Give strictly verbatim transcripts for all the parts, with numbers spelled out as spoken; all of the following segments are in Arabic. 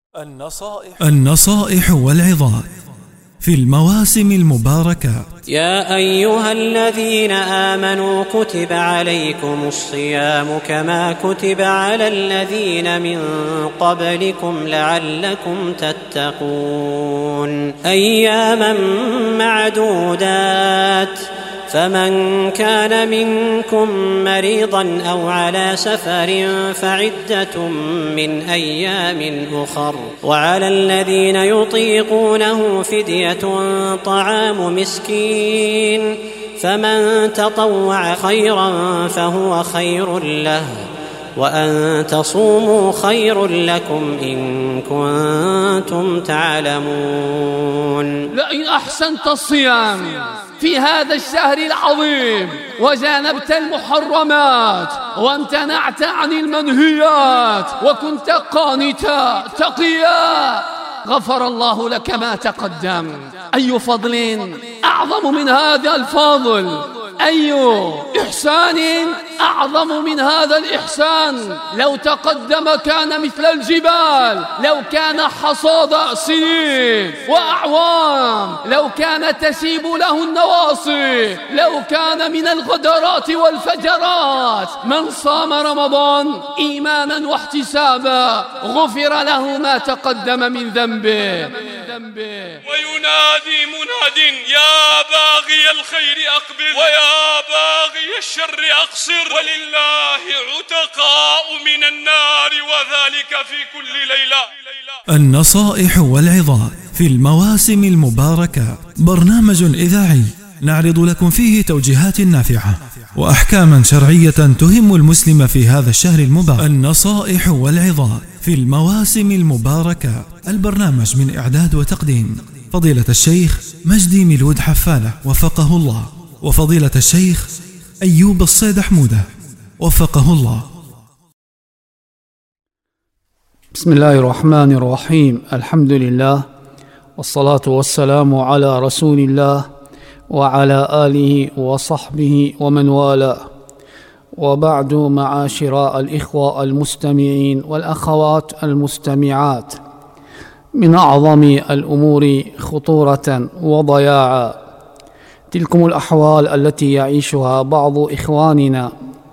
النصائح, النصائح والعظات في المواسم المباركة. يا أيها الذين آمنوا كتب عليكم الصيام كما كتب على الذين من قبلكم لعلكم تتقون أياما معدودات فمن كان منكم مريضا أو على سفر فعدة من أيام أخر وعلى الذين يطيقونه فدية طعام مسكين فمن تطوع خيرا فهو خير له وأن تصوموا خير لكم إن كنتم تعلمون. لئن أحسنت الصيام في هذا الشهر العظيم وجانبت المحرمات وامتنعت عن المنهيات وكنت قانتا تقيا غفر الله لك ما تقدم. أي فضل أعظم من هذا الفضل؟ أي إحسان أعظم من هذا الإحسان؟ لو تقدم كان مثل الجبال، لو كان حصاد سنين وأعوام، لو كان تسيب له النواصي، لو كان من الغدرات والفجرات. من صام رمضان إيمانا واحتسابا غفر له ما تقدم من ذنبه. وينادي مناد يا باغي الخير أقبل ويا باغي الشر أقصر ولله عتقاء من النار وذلك في كل ليلة. النصائح والعظات في المواسم المباركة برنامج إذاعي نعرض لكم فيه توجيهات نافعة وأحكاما شرعية تهم المسلم في هذا الشهر المبارك. النصائح والعظات في المواسم المباركة، البرنامج من إعداد وتقديم فضيلة الشيخ مجدي ميلود حفالة وفقه الله، وفضيلة الشيخ أيوب الصيد حمودة وفقه الله. بسم الله الرحمن الرحيم. الحمد لله والصلاة والسلام على رسول الله وعلى آله وصحبه ومن والاه، وبعد، معاشر الإخوة المستمعين والأخوات المستمعات، من أعظم الأمور خطورة وضياعا تلكم الأحوال التي يعيشها بعض إخواننا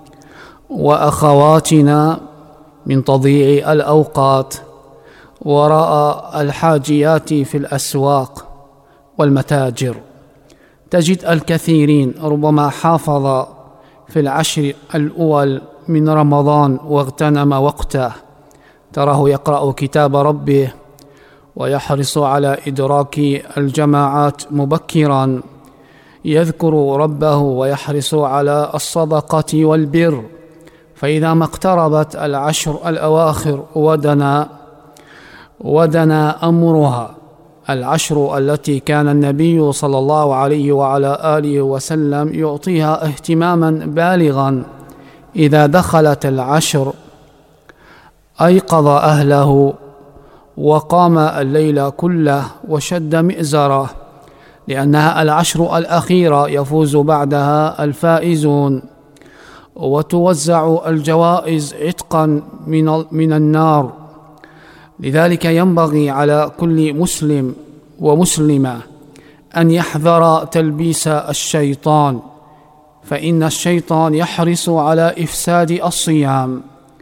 وأخواتنا من تضييع الأوقات وراء الحاجيات في الأسواق والمتاجر. تجد الكثيرين ربما حافظ في العشر الأول من رمضان واغتنم وقته، تراه يقرأ كتاب ربه ويحرص على إدراك الجماعات مبكرا، يذكر ربه ويحرص على الصدقة والبر، فإذا ما اقتربت العشر الأواخر ودنا ودنا أمرها، العشر التي كان النبي صلى الله عليه وعلى آله وسلم يعطيها اهتماما بالغا، إذا دخلت العشر أيقظ أهله وقام الليل كله وشد مئزره، لأنها العشر الأخيرة يفوز بعدها الفائزون وتوزع الجوائز عتقا من من النار. لذلك ينبغي على كل مسلم ومسلمة أن يحذر تلبيس الشيطان، فإن الشيطان يحرص على إفساد الصيام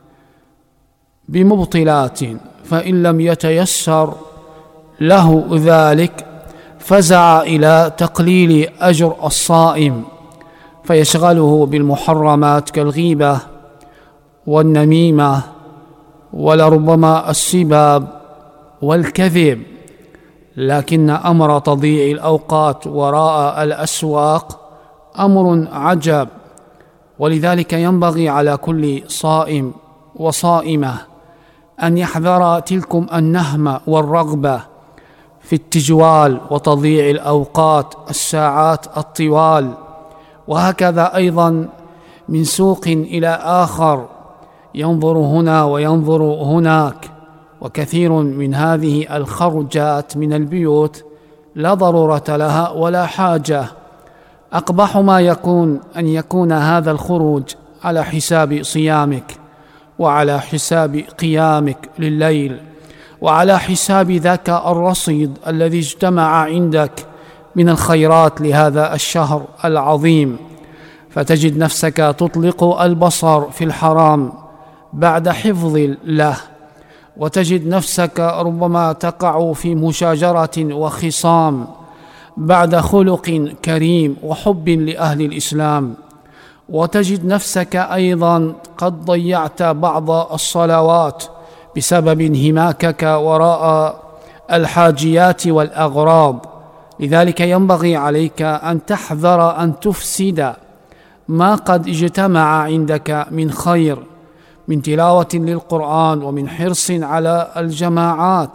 بمبطلات، فإن لم يتيسر له ذلك فزع إلى تقليل أجر الصائم، فيشغله بالمحرمات كالغيبة والنميمة ولربما السباب والكذب. لكن أمر تضييع الأوقات وراء الأسواق أمر عجب، ولذلك ينبغي على كل صائم وصائمة أن يحذر تلكم النهم والرغبة في التجوال وتضييع الأوقات الساعات الطوال، وهكذا أيضا من سوق إلى آخر، ينظر هنا وينظر هناك. وكثير من هذه الخرجات من البيوت لا ضرورة لها ولا حاجة. أقبح ما يكون أن يكون هذا الخروج على حساب صيامك وعلى حساب قيامك لليل وعلى حساب ذاك الرصيد الذي اجتمع عندك من الخيرات لهذا الشهر العظيم، فتجد نفسك تطلق البصر في الحرام بعد حفظ له، وتجد نفسك ربما تقع في مشاجرة وخصام بعد خلق كريم وحب لأهل الإسلام، وتجد نفسك أيضا قد ضيعت بعض الصلوات بسبب انهماكك وراء الحاجيات والأغراض. لذلك ينبغي عليك أن تحذر أن تفسد ما قد اجتمع عندك من خير، من تلاوة للقرآن ومن حرص على الجماعات.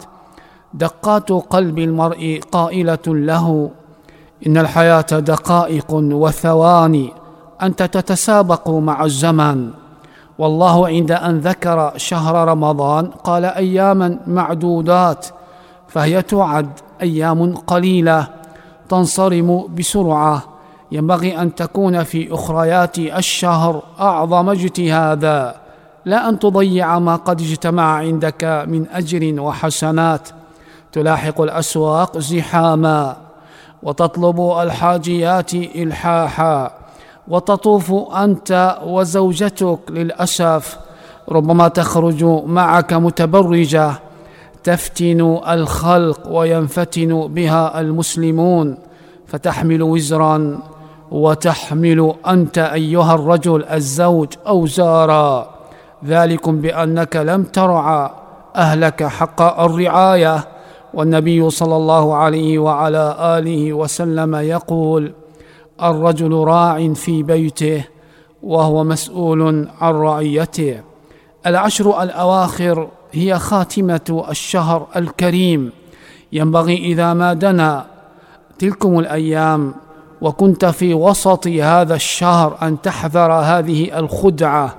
دقات قلب المرء قائلة له: إن الحياة دقائق وثواني، أنت تتسابق مع الزمن. والله عند أن ذكر شهر رمضان قال أياما معدودات، فهي تعد أيام قليلة تنصرم بسرعة. ينبغي أن تكون في أخريات الشهر أعظم اجتهادا، لا أن تضيع ما قد اجتمع عندك من أجر وحسنات. تلاحق الأسواق زحاما، وتطلب الحاجيات إلحاحا، وتطوف أنت وزوجتك للأسف ربما تخرج معك متبرجة تفتن الخلق وينفتن بها المسلمون، فتحمل وزرا وتحمل أنت أيها الرجل الزوج أوزارا، ذلكم بأنك لم ترعى أهلك حق الرعاية. والنبي صلى الله عليه وعلى آله وسلم يقول: الرجل راع في بيته وهو مسؤول عن رعيته. العشر الأواخر هي خاتمة الشهر الكريم. ينبغي إذا ما دنا تلكم الأيام وكنت في وسط هذا الشهر أن تحذر هذه الخدعة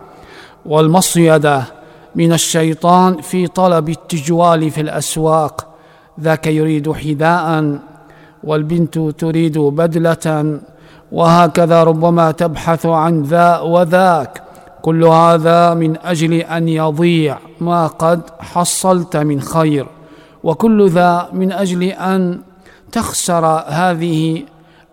والمصيدة من الشيطان في طلب التجوال في الأسواق. ذاك يريد حذاء والبنت تريد بدلة، وهكذا ربما تبحث عن ذا وذاك. كل هذا من أجل أن يضيع ما قد حصلت من خير، وكل ذا من أجل أن تخسر هذه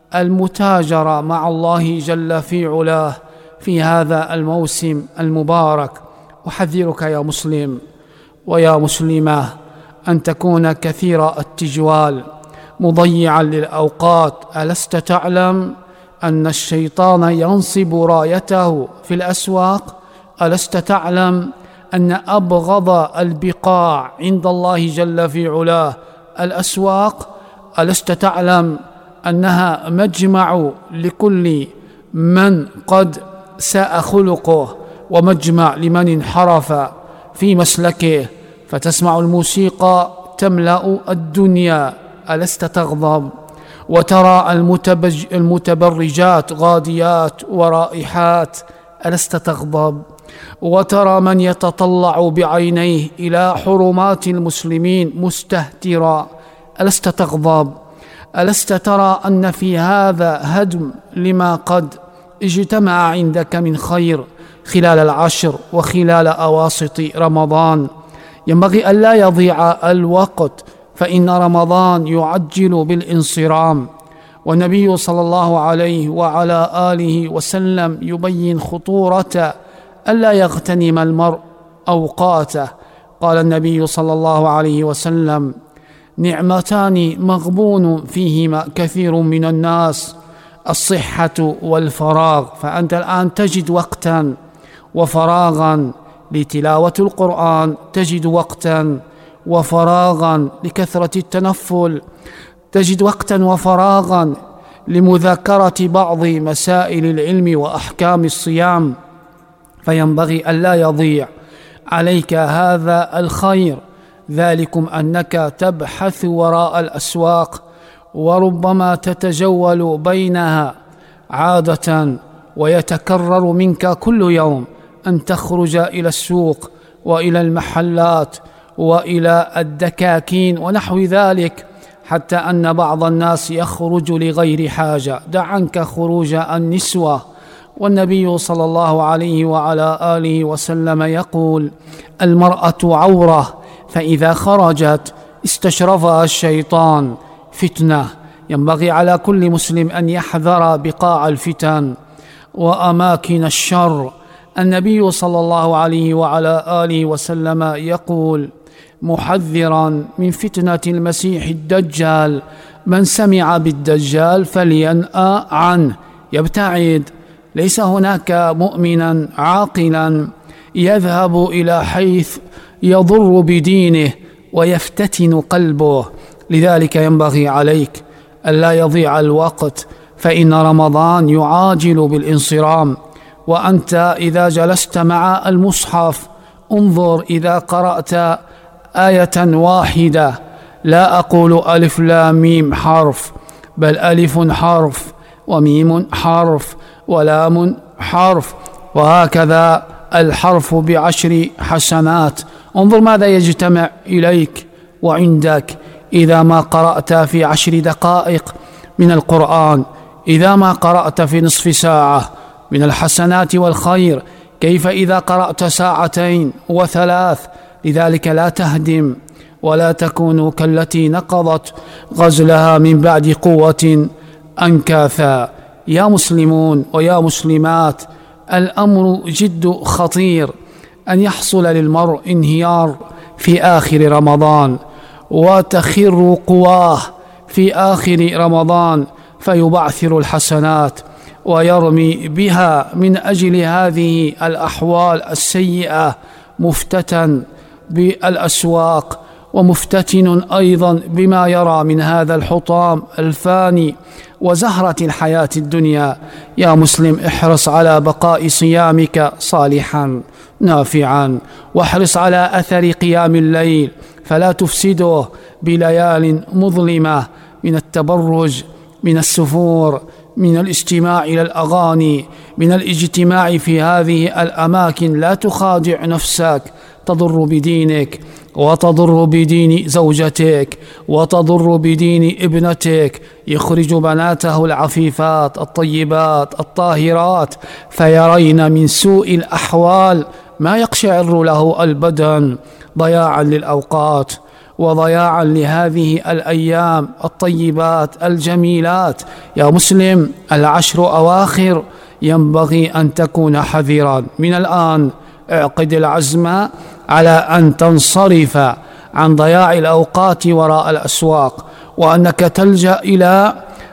المتاجرة مع الله جل في علاه في هذا الموسم المبارك. أحذرك يا مسلم ويا مسلمة أن تكون كثير التجوال مضيعا للأوقات. ألست تعلم أن الشيطان ينصب رايته في الأسواق؟ ألست تعلم أن أبغض البقاع عند الله جل في علاه الأسواق؟ ألست تعلم أنها مجمع لكل من قد ساء خلقه، ومجمع لمن انحرف في مسلكه؟ فتسمع الموسيقى تملأ الدنيا، ألست تغضب؟ وترى المتبج المتبرجات غاديات ورائحات، ألست تغضب؟ وترى من يتطلع بعينيه إلى حرمات المسلمين مستهترا، ألست تغضب؟ ألست ترى أن في هذا هدم لما قد اجتمع عندك من خير خلال العشر وخلال أواسط رمضان؟ ينبغي ألا يضيع الوقت، فإن رمضان يعجل بالانصرام. والنبي صلى الله عليه وعلى آله وسلم يبين خطورة ألا يغتنم المرء أوقاته. قال النبي صلى الله عليه وسلم: نعمتان مغبون فيهما كثير من الناس، الصحة والفراغ. فأنت الآن تجد وقتا وفراغا لتلاوة القرآن، تجد وقتا وفراغا لكثرة التنفل، تجد وقتا وفراغا لمذاكرة بعض مسائل العلم وأحكام الصيام. فينبغي ألا يضيع عليك هذا الخير، ذلكم أنك تبحث وراء الأسواق وربما تتجول بينها عادة، ويتكرر منك كل يوم أن تخرج إلى السوق وإلى المحلات وإلى الدكاكين ونحو ذلك، حتى أن بعض الناس يخرج لغير حاجة. دع عنك خروج النسوة. والنبي صلى الله عليه وعلى آله وسلم يقول: المرأة عورة فإذا خرجت استشرفها الشيطان فتنة. ينبغي على كل مسلم أن يحذر بقاع الفتن وأماكن الشر. النبي صلى الله عليه وعلى آله وسلم يقول محذرا من فتنة المسيح الدجال: من سمع بالدجال فلينأ عنه، يبتعد. ليس هناك مؤمنا عاقلا يذهب إلى حيث يضر بدينه ويفتتن قلبه. لذلك ينبغي عليك ألا يضيع الوقت، فإن رمضان يعاجل بالانصرام. وأنت إذا جلست مع المصحف انظر إذا قرأت آية واحدة، لا أقول ألف لام ميم حرف، بل ألف حرف وميم حرف ولام حرف، وهكذا الحرف بعشر حسنات. انظر ماذا يجتمع إليك وعندك إذا ما قرأت في عشر دقائق من القرآن، إذا ما قرأت في نصف ساعة من الحسنات والخير، كيف إذا قرأت ساعتين وثلاث؟ لذلك لا تهدم ولا تكونوا كالتي نقضت غزلها من بعد قوة أنكاثا. يا مسلمون ويا مسلمات، الأمر جد خطير أن يحصل للمرء انهيار في آخر رمضان وتخر قواه في آخر رمضان، فيبعثر الحسنات ويرمي بها من أجل هذه الأحوال السيئة، مفتتن بالأسواق ومفتتن أيضا بما يرى من هذا الحطام الفاني وزهرة الحياة الدنيا. يا مسلم، احرص على بقاء صيامك صالحا نافعا، واحرص على أثر قيام الليل فلا تفسده بليال مظلمة من التبرج، من السفور، من الاستماع إلى الأغاني، من الاجتماع في هذه الأماكن. لا تخادع نفسك، تضر بدينك وتضر بدين زوجتك وتضر بدين ابنتك. يخرج بناته العفيفات الطيبات الطاهرات فيرين من سوء الأحوال ما يقشعر له البدن، ضياعا للأوقات وضياعا لهذه الأيام الطيبات الجميلات. يا مسلم، العشر أواخر ينبغي أن تكون حذرا من الآن. اعقد العزم على أن تنصرف عن ضياع الأوقات وراء الأسواق، وأنك تلجأ إلى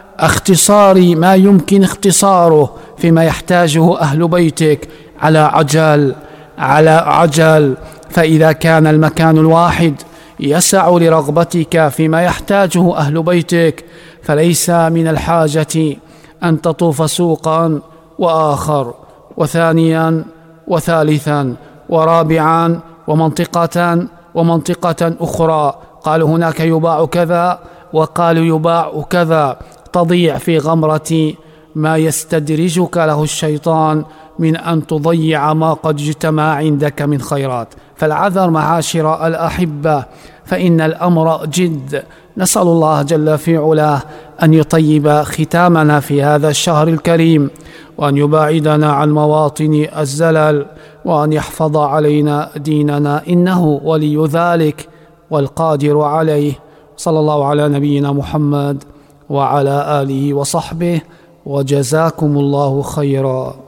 اختصار ما يمكن اختصاره فيما يحتاجه أهل بيتك على عجل على عجل. فإذا كان المكان الواحد يسع لرغبتك فيما يحتاجه أهل بيتك، فليس من الحاجة أن تطوف سوقا وآخر وثانيا وثالثا ورابعا ومنطقة ومنطقة أخرى. قالوا هناك يباع كذا وقالوا يباع كذا، تضيع في غمرة ما يستدرجك له الشيطان من أن تضيع ما قد اجتمع عندك من خيرات. فالعذر معاشر الأحبة، فإن الأمر جد. نسأل الله جل في علاه أن يطيب ختامنا في هذا الشهر الكريم، وأن يباعدنا عن مواطن الزلل، وأن يحفظ علينا ديننا، إنه ولي ذلك والقادر عليه. صلى الله على نبينا محمد وعلى آله وصحبه، وجزاكم الله خيرا.